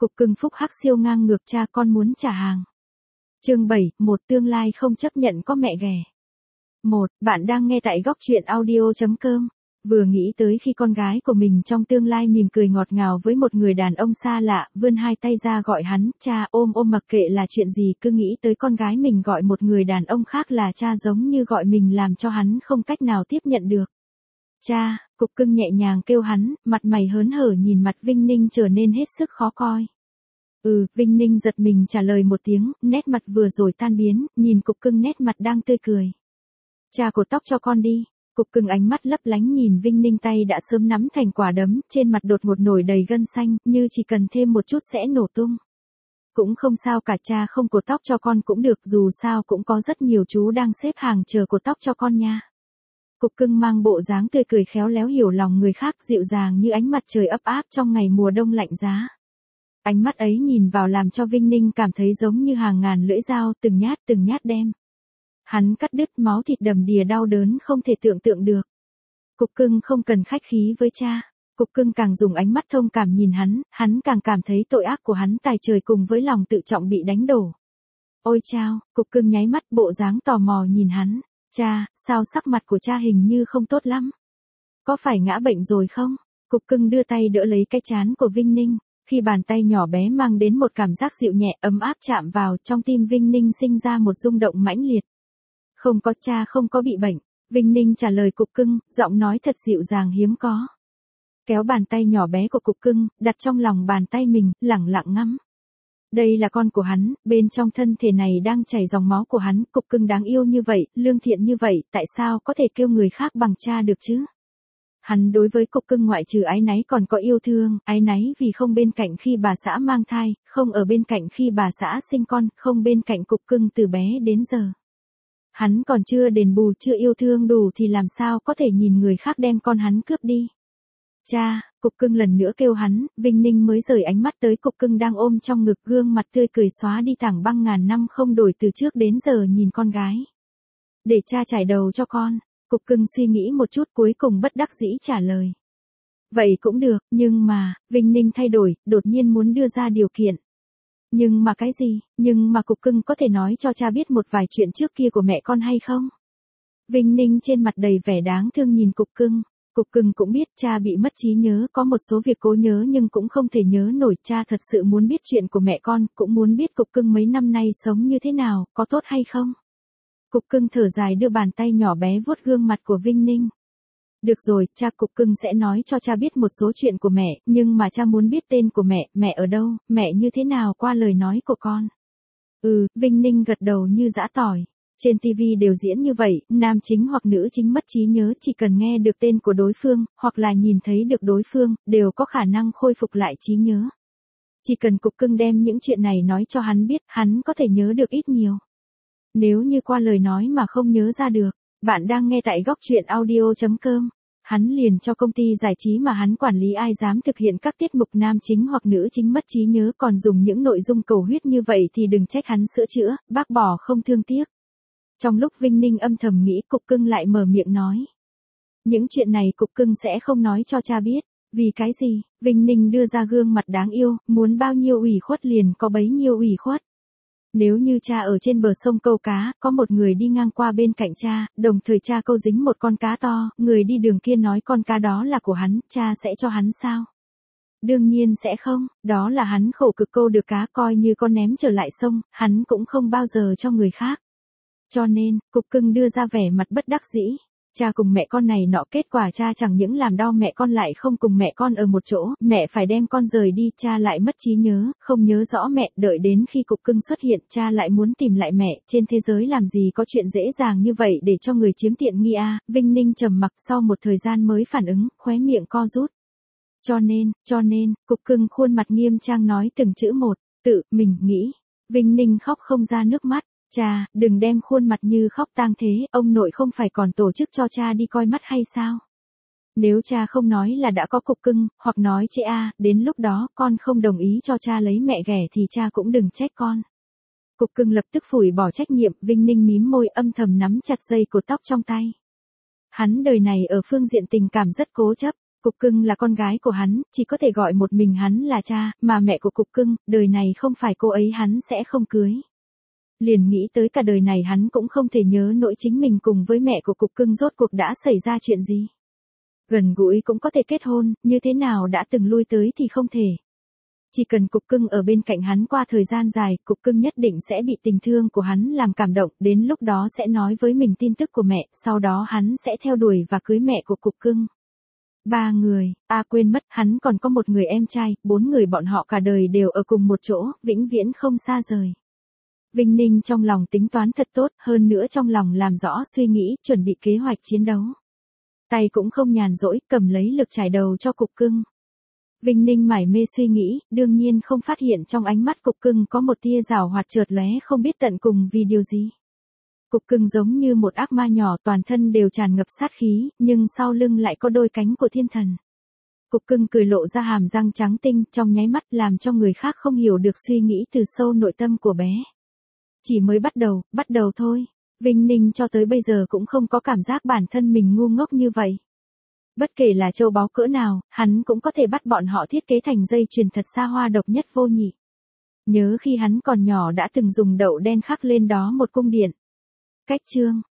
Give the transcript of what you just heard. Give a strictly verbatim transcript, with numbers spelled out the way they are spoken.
Cục cưng phúc hắc siêu ngang ngược cha con muốn trả hàng. Chương bảy, một tương lai không chấp nhận có mẹ ghẻ. một. Bạn đang nghe tại góc truyện audio chấm com. Vừa nghĩ tới khi con gái của mình trong tương lai mỉm cười ngọt ngào với một người đàn ông xa lạ, vươn hai tay ra gọi hắn, cha, ôm ôm mặc kệ là chuyện gì, cứ nghĩ tới con gái mình gọi một người đàn ông khác là cha giống như gọi mình làm cho hắn không cách nào tiếp nhận được. Cha, cục cưng nhẹ nhàng kêu hắn, mặt mày hớn hở nhìn mặt Vinh Ninh trở nên hết sức khó coi. Ừ, Vinh Ninh giật mình trả lời một tiếng, nét mặt vừa rồi tan biến, nhìn cục cưng nét mặt đang tươi cười. Cha cột tóc cho con đi. Cục cưng ánh mắt lấp lánh nhìn Vinh Ninh tay đã sớm nắm thành quả đấm, trên mặt đột ngột nổi đầy gân xanh, như chỉ cần thêm một chút sẽ nổ tung. Cũng không sao cả, cha không cột tóc cho con cũng được, dù sao cũng có rất nhiều chú đang xếp hàng chờ cột tóc cho con nha. Cục cưng mang bộ dáng tươi cười khéo léo hiểu lòng người khác, dịu dàng như ánh mặt trời ấp áp trong ngày mùa đông lạnh giá. Ánh mắt ấy nhìn vào làm cho Vinh Ninh cảm thấy giống như hàng ngàn lưỡi dao từng nhát từng nhát đem hắn cắt đứt, máu thịt đầm đìa đau đớn không thể tưởng tượng được. Cục cưng không cần khách khí với cha. Cục cưng càng dùng ánh mắt thông cảm nhìn hắn, hắn càng cảm thấy tội ác của hắn tài trời cùng với lòng tự trọng bị đánh đổ. Ôi chao, cục cưng nháy mắt bộ dáng tò mò nhìn hắn. Cha, sao sắc mặt của cha hình như không tốt lắm? Có phải ngã bệnh rồi không? Cục cưng đưa tay đỡ lấy cái trán của Vinh Ninh. Khi bàn tay nhỏ bé mang đến một cảm giác dịu nhẹ ấm áp chạm vào, trong tim Vinh Ninh sinh ra một rung động mãnh liệt. Không có, cha không có bị bệnh. Vinh Ninh trả lời cục cưng, giọng nói thật dịu dàng hiếm có. Kéo bàn tay nhỏ bé của cục cưng, đặt trong lòng bàn tay mình, lẳng lặng ngắm. Đây là con của hắn, bên trong thân thể này đang chảy dòng máu của hắn, cục cưng đáng yêu như vậy, lương thiện như vậy, tại sao có thể kêu người khác bằng cha được chứ? Hắn đối với cục cưng ngoại trừ áy náy còn có yêu thương, áy náy vì không bên cạnh khi bà xã mang thai, không ở bên cạnh khi bà xã sinh con, không bên cạnh cục cưng từ bé đến giờ. Hắn còn chưa đền bù, chưa yêu thương đủ thì làm sao có thể nhìn người khác đem con hắn cướp đi. Cha, cục cưng lần nữa kêu hắn, Vinh Ninh mới rời ánh mắt tới cục cưng đang ôm trong ngực, gương mặt tươi cười xóa đi thẳng băng ngàn năm không đổi từ trước đến giờ nhìn con gái. Để cha trải đầu cho con. Cục cưng suy nghĩ một chút cuối cùng bất đắc dĩ trả lời. Vậy cũng được, nhưng mà, Vinh Ninh thay đổi, đột nhiên muốn đưa ra điều kiện. Nhưng mà cái gì, nhưng mà cục cưng có thể nói cho cha biết một vài chuyện trước kia của mẹ con hay không? Vinh Ninh trên mặt đầy vẻ đáng thương nhìn cục cưng. Cục cưng cũng biết cha bị mất trí nhớ, có một số việc cố nhớ nhưng cũng không thể nhớ nổi. Cha thật sự muốn biết chuyện của mẹ con, cũng muốn biết cục cưng mấy năm nay sống như thế nào, có tốt hay không? Cục cưng thở dài đưa bàn tay nhỏ bé vuốt gương mặt của Vinh Ninh. Được rồi, cha, cục cưng sẽ nói cho cha biết một số chuyện của mẹ, nhưng mà cha muốn biết tên của mẹ, mẹ ở đâu, mẹ như thế nào qua lời nói của con. Ừ, Vinh Ninh gật đầu như giã tỏi. Trên ti vi đều diễn như vậy, nam chính hoặc nữ chính mất trí nhớ chỉ cần nghe được tên của đối phương, hoặc là nhìn thấy được đối phương, đều có khả năng khôi phục lại trí nhớ. Chỉ cần cục cưng đem những chuyện này nói cho hắn biết, hắn có thể nhớ được ít nhiều. Nếu như qua lời nói mà không nhớ ra được, bạn đang nghe tại góc truyện audio chấm com. Hắn liền cho công ty giải trí mà hắn quản lý ai dám thực hiện các tiết mục nam chính hoặc nữ chính mất trí nhớ còn dùng những nội dung cầu huyết như vậy thì đừng trách hắn sửa chữa, bác bỏ không thương tiếc. Trong lúc Vinh Ninh âm thầm nghĩ, cục cưng lại mở miệng nói. Những chuyện này cục cưng sẽ không nói cho cha biết. Vì cái gì? Vinh Ninh đưa ra gương mặt đáng yêu, muốn bao nhiêu ủy khuất liền có bấy nhiêu ủy khuất. Nếu như cha ở trên bờ sông câu cá, có một người đi ngang qua bên cạnh cha, đồng thời cha câu dính một con cá to, người đi đường kia nói con cá đó là của hắn, cha sẽ cho hắn sao? Đương nhiên sẽ không, đó là hắn khổ cực câu được cá, coi như con ném trở lại sông, hắn cũng không bao giờ cho người khác. Cho nên, cục cưng đưa ra vẻ mặt bất đắc dĩ. Cha cùng mẹ con này nọ, kết quả cha chẳng những làm đau mẹ con lại không cùng mẹ con ở một chỗ, mẹ phải đem con rời đi, cha lại mất trí nhớ, không nhớ rõ mẹ, đợi đến khi cục cưng xuất hiện, cha lại muốn tìm lại mẹ, trên thế giới làm gì có chuyện dễ dàng như vậy để cho người chiếm tiện nghi à, Vinh Ninh trầm mặc sau một thời gian mới phản ứng, khóe miệng co rút. Cho nên, cho nên, cục cưng khuôn mặt nghiêm trang nói từng chữ một, tự, mình nghĩ. Vinh Ninh khóc không ra nước mắt. Cha, đừng đem khuôn mặt như khóc tang thế, ông nội không phải còn tổ chức cho cha đi coi mắt hay sao? Nếu cha không nói là đã có cục cưng, hoặc nói chế a, à, đến lúc đó con không đồng ý cho cha lấy mẹ ghẻ thì cha cũng đừng trách con. Cục cưng lập tức phủi bỏ trách nhiệm, Vinh Ninh mím môi âm thầm nắm chặt dây cột tóc trong tay. Hắn đời này ở phương diện tình cảm rất cố chấp, Cục Cưng là con gái của hắn, chỉ có thể gọi một mình hắn là cha, mà mẹ của Cục Cưng, đời này không phải cô ấy hắn sẽ không cưới. Liền nghĩ tới cả đời này hắn cũng không thể nhớ nỗi chính mình cùng với mẹ của Cục Cưng rốt cuộc đã xảy ra chuyện gì. Gần gũi cũng có thể kết hôn, như thế nào đã từng lui tới thì không thể. Chỉ cần Cục Cưng ở bên cạnh hắn qua thời gian dài, Cục Cưng nhất định sẽ bị tình thương của hắn làm cảm động, đến lúc đó sẽ nói với mình tin tức của mẹ, sau đó hắn sẽ theo đuổi và cưới mẹ của Cục Cưng. Ba người, à quên mất, hắn còn có một người em trai, bốn người bọn họ cả đời đều ở cùng một chỗ, vĩnh viễn không xa rời. Vinh Ninh trong lòng tính toán thật tốt, hơn nữa trong lòng làm rõ suy nghĩ, chuẩn bị kế hoạch chiến đấu. Tay cũng không nhàn rỗi, cầm lấy lực trải đầu cho Cục Cưng. Vinh Ninh mải mê suy nghĩ, đương nhiên không phát hiện trong ánh mắt Cục Cưng có một tia giảo hoạt chợt lóe không biết tận cùng vì điều gì. Cục Cưng giống như một ác ma nhỏ, toàn thân đều tràn ngập sát khí, nhưng sau lưng lại có đôi cánh của thiên thần. Cục Cưng cười lộ ra hàm răng trắng tinh, trong nháy mắt làm cho người khác không hiểu được suy nghĩ từ sâu nội tâm của bé. Chỉ mới bắt đầu, bắt đầu thôi. Vinh Ninh cho tới bây giờ cũng không có cảm giác bản thân mình ngu ngốc như vậy. Bất kể là châu báu cỡ nào, hắn cũng có thể bắt bọn họ thiết kế thành dây chuyền thật xa hoa độc nhất vô nhị. Nhớ khi hắn còn nhỏ đã từng dùng đậu đen khắc lên đó một cung điện. Cách chương